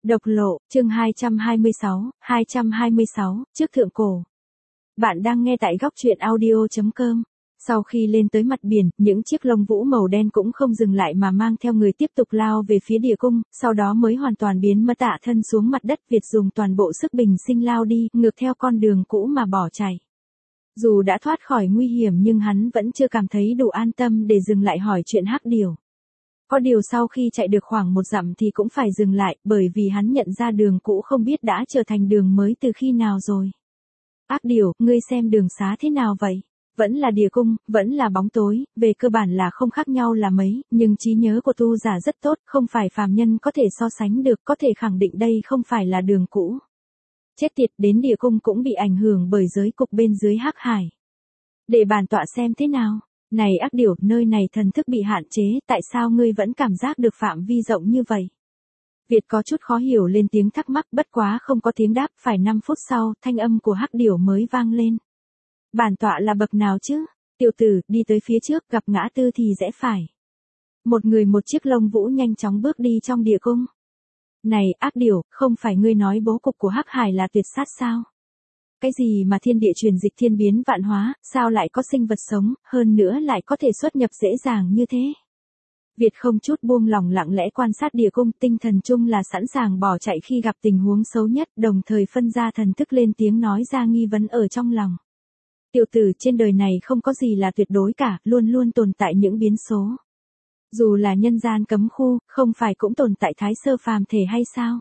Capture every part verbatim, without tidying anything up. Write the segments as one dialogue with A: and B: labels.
A: Độc lộ, chương hai trăm hai mươi sáu, hai trăm hai mươi sáu, trước thượng cổ. Bạn đang nghe tại góc truyện audio chấm com. Sau khi lên tới mặt biển, những chiếc lông vũ màu đen cũng không dừng lại mà mang theo người tiếp tục lao về phía địa cung, sau đó mới hoàn toàn biến mất tạ thân xuống mặt đất. Việt dùng toàn bộ sức bình sinh lao đi, ngược theo con đường cũ mà bỏ chạy. Dù đã thoát khỏi nguy hiểm nhưng hắn vẫn chưa cảm thấy đủ an tâm để dừng lại hỏi chuyện Hắc Điểu. Có điều sau khi chạy được khoảng một dặm thì cũng phải dừng lại, bởi vì hắn nhận ra đường cũ không biết đã trở thành đường mới từ khi nào rồi. Ác Điểu, ngươi xem đường xá thế nào vậy? Vẫn là địa cung, vẫn là bóng tối, về cơ bản là không khác nhau là mấy, nhưng trí nhớ của tu giả rất tốt, không phải phàm nhân có thể so sánh được, có thể khẳng định đây không phải là đường cũ. Chết tiệt, đến địa cung cũng bị ảnh hưởng bởi giới cục bên dưới Hắc Hải. Để bản tọa xem thế nào. Này Ác Điểu, nơi này thần thức bị hạn chế, tại sao ngươi vẫn cảm giác được phạm vi rộng như vậy? Việt có chút khó hiểu lên tiếng thắc mắc, bất quá không có tiếng đáp, phải năm phút sau, thanh âm của Hắc Điểu mới vang lên. Bản tọa là bậc nào chứ? Tiểu tử, đi tới phía trước, gặp ngã tư thì rẽ phải. Một người một chiếc lông vũ nhanh chóng bước đi trong địa cung. Này Ác Điểu, không phải ngươi nói bố cục của Hắc Hải là tuyệt sát sao? Cái gì mà thiên địa truyền dịch thiên biến vạn hóa, sao lại có sinh vật sống, hơn nữa lại có thể xuất nhập dễ dàng như thế? Việt không chút buông lỏng lặng lẽ quan sát địa cung, tinh thần chung là sẵn sàng bỏ chạy khi gặp tình huống xấu nhất, đồng thời phân ra thần thức lên tiếng nói ra nghi vấn ở trong lòng. Tiểu tử, trên đời này không có gì là tuyệt đối cả, luôn luôn tồn tại những biến số. Dù là nhân gian cấm khu, không phải cũng tồn tại thái sơ phàm thể hay sao?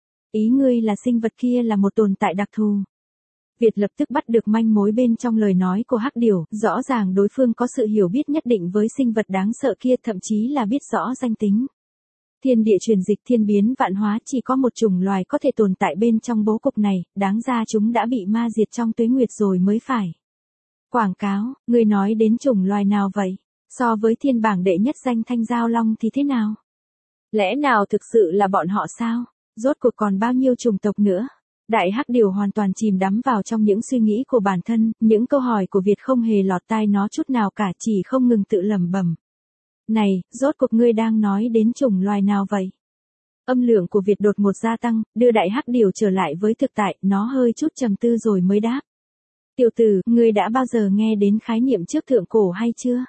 A: Ý ngươi là sinh vật kia là một tồn tại đặc thù. Việt lập tức bắt được manh mối bên trong lời nói của Hắc Điểu, rõ ràng đối phương có sự hiểu biết nhất định với sinh vật đáng sợ kia, thậm chí là biết rõ danh tính. Thiên địa truyền dịch thiên biến vạn hóa, chỉ có một chủng loài có thể tồn tại bên trong bố cục này, đáng ra chúng đã bị ma diệt trong tuế nguyệt rồi mới phải. Quảng cáo, người nói đến chủng loài nào vậy? So với thiên bảng đệ nhất danh Thanh Giao Long thì thế nào? Lẽ nào thực sự là bọn họ sao? Rốt cuộc còn bao nhiêu chủng tộc nữa? Đại Hắc Điểu hoàn toàn chìm đắm vào trong những suy nghĩ của bản thân, những câu hỏi của Việt không hề lọt tai nó chút nào cả, chỉ không ngừng tự lẩm bẩm. Này, rốt cuộc ngươi đang nói đến chủng loài nào vậy? Âm lượng của Việt đột ngột gia tăng, đưa Đại Hắc Điểu trở lại với thực tại, nó hơi chút trầm tư rồi mới đáp. Tiểu tử, ngươi đã bao giờ nghe đến khái niệm trước thượng cổ hay chưa?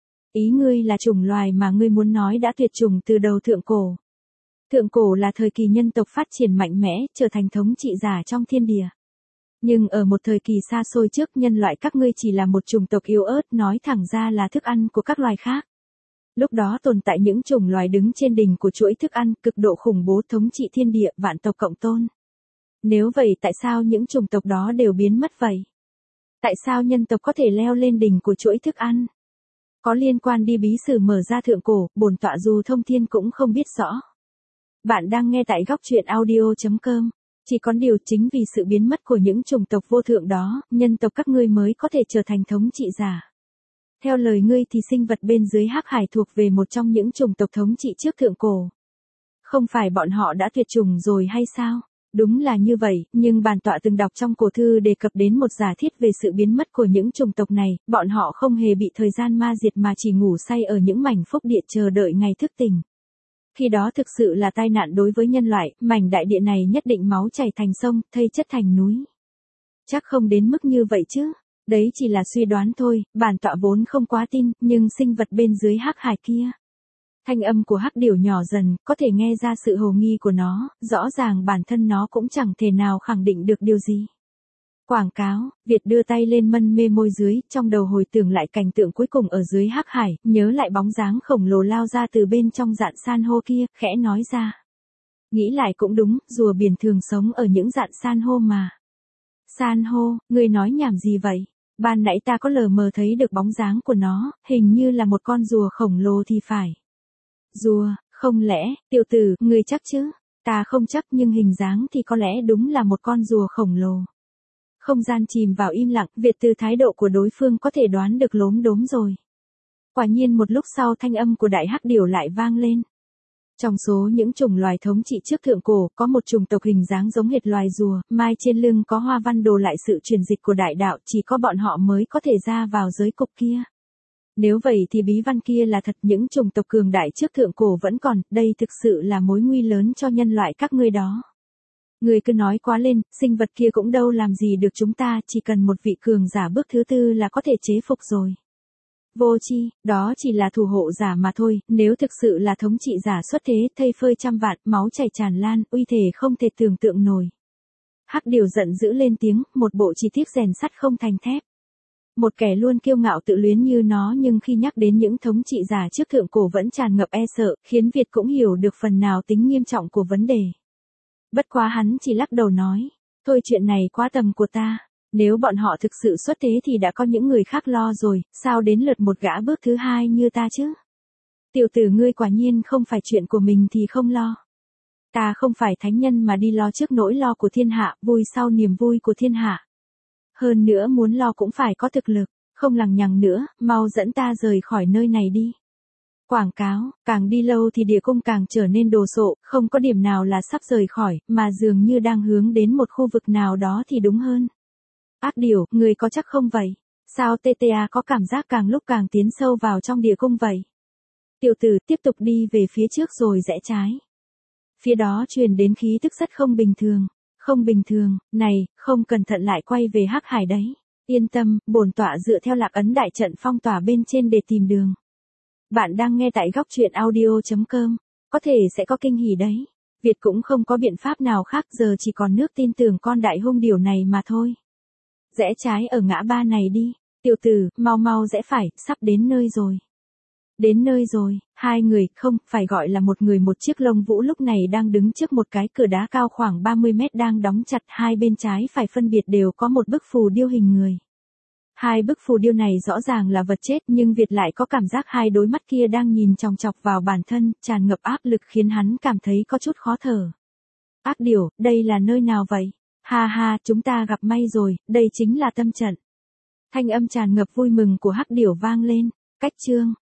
A: Ý ngươi là chủng loài mà ngươi muốn nói đã tuyệt chủng từ đầu thượng cổ. Thượng cổ là thời kỳ nhân tộc phát triển mạnh mẽ, trở thành thống trị giả trong thiên địa. Nhưng ở một thời kỳ xa xôi trước, nhân loại các ngươi chỉ là một chủng tộc yếu ớt, nói thẳng ra là thức ăn của các loài khác. Lúc đó tồn tại những chủng loài đứng trên đỉnh của chuỗi thức ăn, cực độ khủng bố thống trị thiên địa, vạn tộc cộng tôn. Nếu vậy tại sao những chủng tộc đó đều biến mất vậy? Tại sao nhân tộc có thể leo lên đỉnh của chuỗi thức ăn? Có liên quan đi bí sử mở ra thượng cổ, bổn tọa dù thông thiên cũng không biết rõ. Bạn đang nghe tại góc truyện audio chấm com. Chỉ có điều chính vì sự biến mất của những chủng tộc vô thượng đó, nhân tộc các ngươi mới có thể trở thành thống trị giả. Theo lời ngươi thì sinh vật bên dưới Hắc Hải thuộc về một trong những chủng tộc thống trị trước thượng cổ. Không phải bọn họ đã tuyệt chủng rồi hay sao? Đúng là như vậy, nhưng bản tọa từng đọc trong cổ thư đề cập đến một giả thiết về sự biến mất của những chủng tộc này, bọn họ không hề bị thời gian ma diệt mà chỉ ngủ say ở những mảnh phúc địa chờ đợi ngày thức tỉnh. Khi đó thực sự là tai nạn đối với nhân loại, mảnh đại địa này nhất định máu chảy thành sông, thây chất thành núi. Chắc không đến mức như vậy chứ, đấy chỉ là suy đoán thôi, bản tọa vốn không quá tin, nhưng sinh vật bên dưới Hắc Hải kia. Thanh âm của Hắc Điểu nhỏ dần, có thể nghe ra sự hồ nghi của nó, rõ ràng bản thân nó cũng chẳng thể nào khẳng định được điều gì. Quảng cáo, Việt đưa tay lên mân mê môi dưới, trong đầu hồi tưởng lại cảnh tượng cuối cùng ở dưới Hắc Hải, nhớ lại bóng dáng khổng lồ lao ra từ bên trong rạn san hô kia, khẽ nói ra. Nghĩ lại cũng đúng, rùa biển thường sống ở những rạn san hô mà. San hô, ngươi nói nhảm gì vậy? Ban nãy ta có lờ mờ thấy được bóng dáng của nó, hình như là một con rùa khổng lồ thì phải. Rùa, không lẽ, tiểu tử, ngươi chắc chứ? Ta không chắc nhưng hình dáng thì có lẽ đúng là một con rùa khổng lồ. Không gian chìm vào im lặng, Việt từ thái độ của đối phương có thể đoán được lốm đốm rồi. Quả nhiên một lúc sau thanh âm của Đại Hắc Điểu lại vang lên. Trong số những chủng loài thống trị trước thượng cổ, có một chủng tộc hình dáng giống hệt loài rùa, mai trên lưng có hoa văn đồ lại sự truyền dịch của đại đạo, chỉ có bọn họ mới có thể ra vào giới cục kia. Nếu vậy thì bí văn kia là thật, những chủng tộc cường đại trước thượng cổ vẫn còn, đây thực sự là mối nguy lớn cho nhân loại các ngươi đó. Ngươi cứ nói quá lên, sinh vật kia cũng đâu làm gì được chúng ta, chỉ cần một vị cường giả bước thứ tư là có thể chế phục rồi. Vô tri, đó chỉ là thủ hộ giả mà thôi, nếu thực sự là thống trị giả xuất thế, thây phơi trăm vạn, máu chảy tràn lan, uy thể không thể tưởng tượng nổi. Hắc Điều giận dữ lên tiếng, một bộ chỉ tiếc rèn sắt không thành thép. Một kẻ luôn kiêu ngạo tự luyến như nó nhưng khi nhắc đến những thống trị giả trước thượng cổ vẫn tràn ngập e sợ, khiến Việt cũng hiểu được phần nào tính nghiêm trọng của vấn đề. Bất quá hắn chỉ lắc đầu nói, thôi chuyện này quá tầm của ta, nếu bọn họ thực sự xuất thế thì đã có những người khác lo rồi, sao đến lượt một gã bước thứ hai như ta chứ? Tiểu tử ngươi quả nhiên không phải chuyện của mình thì không lo. Ta không phải thánh nhân mà đi lo trước nỗi lo của thiên hạ, vui sau niềm vui của thiên hạ. Hơn nữa muốn lo cũng phải có thực lực, không lằng nhằng nữa, mau dẫn ta rời khỏi nơi này đi. Quảng cáo, càng đi lâu thì địa cung càng trở nên đồ sộ, không có điểm nào là sắp rời khỏi, mà dường như đang hướng đến một khu vực nào đó thì đúng hơn. Ác Điều, người có chắc không vậy? Sao tê tê a có cảm giác càng lúc càng tiến sâu vào trong địa cung vậy? Tiểu tử tiếp tục đi về phía trước rồi rẽ trái. Phía đó truyền đến khí tức rất không bình thường. Không bình thường, này, không cẩn thận lại quay về Hắc Hải đấy. Yên tâm, bổn tọa dựa theo lạc ấn đại trận phong tỏa bên trên để tìm đường. Bạn đang nghe tại góc truyện audio chấm com, có thể sẽ có kinh hỉ đấy. Việt cũng không có biện pháp nào khác, giờ chỉ còn nước tin tưởng con đại hung điểu này mà thôi. Rẽ trái ở ngã ba này đi, tiểu tử, mau mau rẽ phải, sắp đến nơi rồi. Đến nơi rồi, hai người, không, phải gọi là một người một chiếc lông vũ lúc này đang đứng trước một cái cửa đá cao khoảng ba mươi mét đang đóng chặt, hai bên trái phải phân biệt đều có một bức phù điêu hình người. Hai bức phù điêu này rõ ràng là vật chết nhưng Việt lại có cảm giác hai đôi mắt kia đang nhìn chòng chọc vào bản thân, tràn ngập áp lực khiến hắn cảm thấy có chút khó thở. Ác Điều, đây là nơi nào vậy? Ha ha, chúng ta gặp may rồi, đây chính là tâm trận. Thanh âm tràn ngập vui mừng của Hắc Điểu vang lên, cách chương.